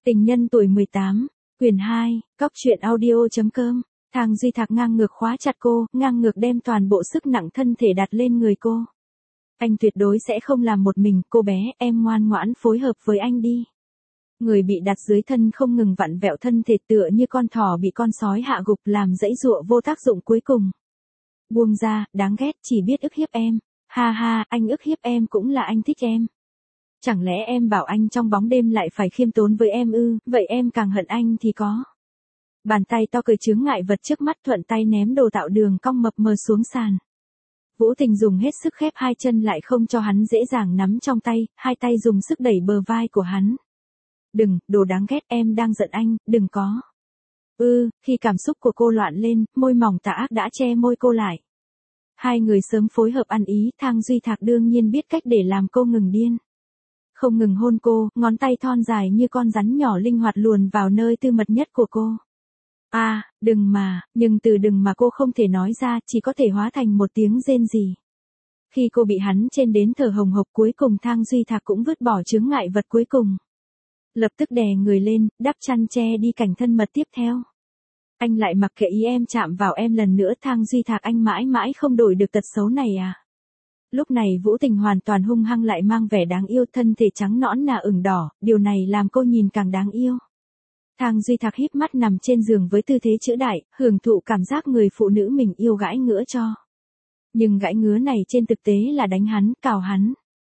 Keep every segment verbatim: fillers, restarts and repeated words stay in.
Tình nhân tuổi mười tám, quyển hai, cóc truyện audio.com, Thang Duy Thạc ngang ngược khóa chặt cô, ngang ngược đem toàn bộ sức nặng thân thể đặt lên người cô. Anh tuyệt đối sẽ không làm một mình, cô bé, em ngoan ngoãn phối hợp với anh đi. Người bị đặt dưới thân không ngừng vặn vẹo thân thể tựa như con thỏ bị con sói hạ gục làm dãy dụa vô tác dụng cuối cùng. Buông ra, đáng ghét, chỉ biết ức hiếp em. Ha ha, anh ức hiếp em cũng là anh thích em. Chẳng lẽ em bảo anh trong bóng đêm lại phải khiêm tốn với em ư, vậy em càng hận anh thì có. Bàn tay to cười chướng ngại vật trước mắt thuận tay ném đồ tạo đường cong mập mờ xuống sàn. Vũ Tình dùng hết sức khép hai chân lại không cho hắn dễ dàng nắm trong tay, hai tay dùng sức đẩy bờ vai của hắn. Đừng, đồ đáng ghét, em đang giận anh, đừng có. Ư, khi cảm xúc của cô loạn lên, môi mỏng tà ác đã che môi cô lại. Hai người sớm phối hợp ăn ý, Thang Duy Thạc đương nhiên biết cách để làm cô ngừng điên. Không ngừng hôn cô, ngón tay thon dài như con rắn nhỏ linh hoạt luồn vào nơi tư mật nhất của cô. À, đừng mà, nhưng từ đừng mà cô không thể nói ra, chỉ có thể hóa thành một tiếng rên rỉ. Khi cô bị hắn trên đến thở hồng hộc cuối cùng Thang Duy Thạc cũng vứt bỏ chướng ngại vật cuối cùng. Lập tức đè người lên, đắp chăn che đi cảnh thân mật tiếp theo. Anh lại mặc kệ ý em chạm vào em lần nữa, Thang Duy Thạc, anh mãi mãi không đổi được tật xấu này à. Lúc này Vũ Tình hoàn toàn hung hăng lại mang vẻ đáng yêu, thân thể trắng nõn nà ửng đỏ, điều này làm cô nhìn càng đáng yêu. Thang Duy Thạc híp mắt nằm trên giường với tư thế chữ đại, hưởng thụ cảm giác người phụ nữ mình yêu gãi ngứa cho. Nhưng gãi ngứa này trên thực tế là đánh hắn, cào hắn.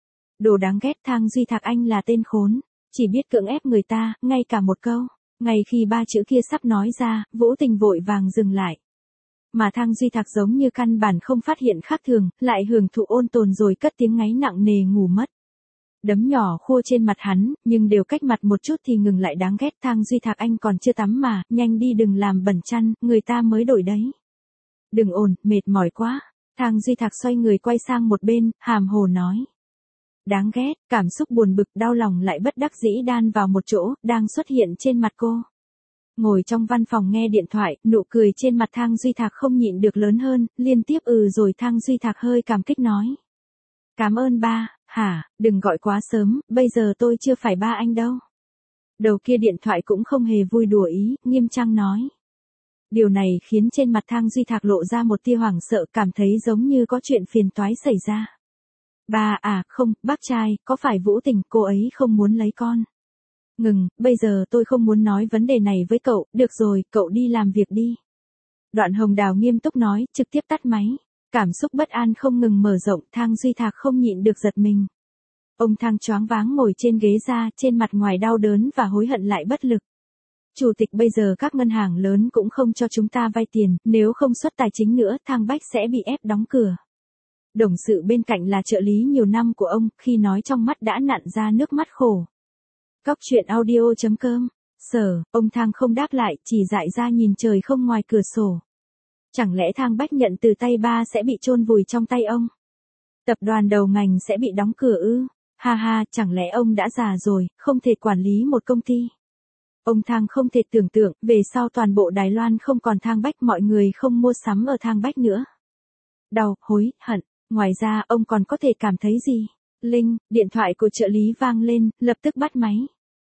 Đồ đáng ghét, Thang Duy Thạc, anh là tên khốn, chỉ biết cưỡng ép người ta, ngay cả một câu. Ngay khi ba chữ kia sắp nói ra, Vũ Tình vội vàng dừng lại. Mà Thang Duy Thạc giống như căn bản không phát hiện khác thường, lại hưởng thụ ôn tồn rồi cất tiếng ngáy nặng nề ngủ mất. Đấm nhỏ khua trên mặt hắn, nhưng đều cách mặt một chút thì ngừng lại, đáng ghét, Thang Duy Thạc, anh còn chưa tắm mà, nhanh đi đừng làm bẩn chăn, người ta mới đổi đấy. Đừng ồn, mệt mỏi quá. Thang Duy Thạc xoay người quay sang một bên, hàm hồ nói. Đáng ghét, cảm xúc buồn bực đau lòng lại bất đắc dĩ đan vào một chỗ, đang xuất hiện trên mặt cô. Ngồi trong văn phòng nghe điện thoại, nụ cười trên mặt Thang Duy Thạc không nhịn được lớn hơn, liên tiếp ừ rồi Thang Duy Thạc hơi cảm kích nói. Cảm ơn ba, hả, đừng gọi quá sớm, bây giờ tôi chưa phải ba anh đâu. Đầu kia điện thoại cũng không hề vui đùa ý, nghiêm trang nói. Điều này khiến trên mặt Thang Duy Thạc lộ ra một tia hoảng sợ, cảm thấy giống như có chuyện phiền toái xảy ra. Ba à, không, bác trai, có phải Vũ Tình, cô ấy không muốn lấy con. Ngừng, bây giờ tôi không muốn nói vấn đề này với cậu, được rồi, cậu đi làm việc đi. Đoạn Hồng Đào nghiêm túc nói, trực tiếp tắt máy. Cảm xúc bất an không ngừng mở rộng, Thang Duy Thạc không nhịn được giật mình. Ông Thang choáng váng ngồi trên ghế ra, trên mặt ngoài đau đớn và hối hận lại bất lực. Chủ tịch, bây giờ các ngân hàng lớn cũng không cho chúng ta vay tiền, nếu không xuất tài chính nữa, Thang Bách sẽ bị ép đóng cửa. Đồng sự bên cạnh là trợ lý nhiều năm của ông, khi nói trong mắt đã nặn ra nước mắt khổ. Cóc truyện audio.com, sở, ông Thang không đáp lại, chỉ dại ra nhìn trời không ngoài cửa sổ. Chẳng lẽ Thang Bách nhận từ tay ba sẽ bị chôn vùi trong tay ông? Tập đoàn đầu ngành sẽ bị đóng cửa ư? Ha ha, chẳng lẽ ông đã già rồi, không thể quản lý một công ty? Ông Thang không thể tưởng tượng, về sau toàn bộ Đài Loan không còn Thang Bách, mọi người không mua sắm ở Thang Bách nữa. Đau, hối, hận, ngoài ra ông còn có thể cảm thấy gì? Linh, điện thoại của trợ lý vang lên, lập tức bắt máy.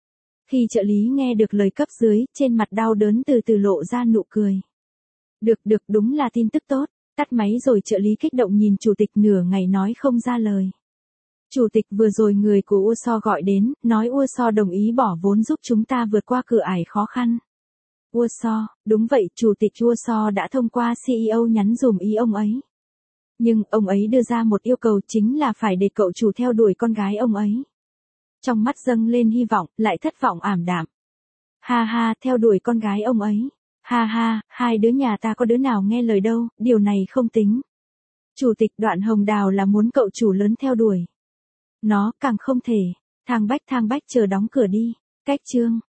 Khi trợ lý nghe được lời cấp dưới, trên mặt đau đớn từ từ lộ ra nụ cười. Được được, đúng là tin tức tốt. Tắt máy rồi trợ lý kích động nhìn chủ tịch nửa ngày nói không ra lời. Chủ tịch, vừa rồi người của u ét o gọi đến, nói u ét o đồng ý bỏ vốn giúp chúng ta vượt qua cửa ải khó khăn. u ét o, đúng vậy, chủ tịch u ét o đã thông qua xê e ô nhắn dùm ý ông ấy. Nhưng, ông ấy đưa ra một yêu cầu chính là phải để cậu chủ theo đuổi con gái ông ấy. Trong mắt dâng lên hy vọng, lại thất vọng ảm đạm. Ha ha, theo đuổi con gái ông ấy. Ha ha, hai đứa nhà ta có đứa nào nghe lời đâu, điều này không tính. Chủ tịch, Đoạn Hồng Đào là muốn cậu chủ lớn theo đuổi. Nó càng không thể. Thang Bách, Thang Bách chờ đóng cửa đi. Cách chương.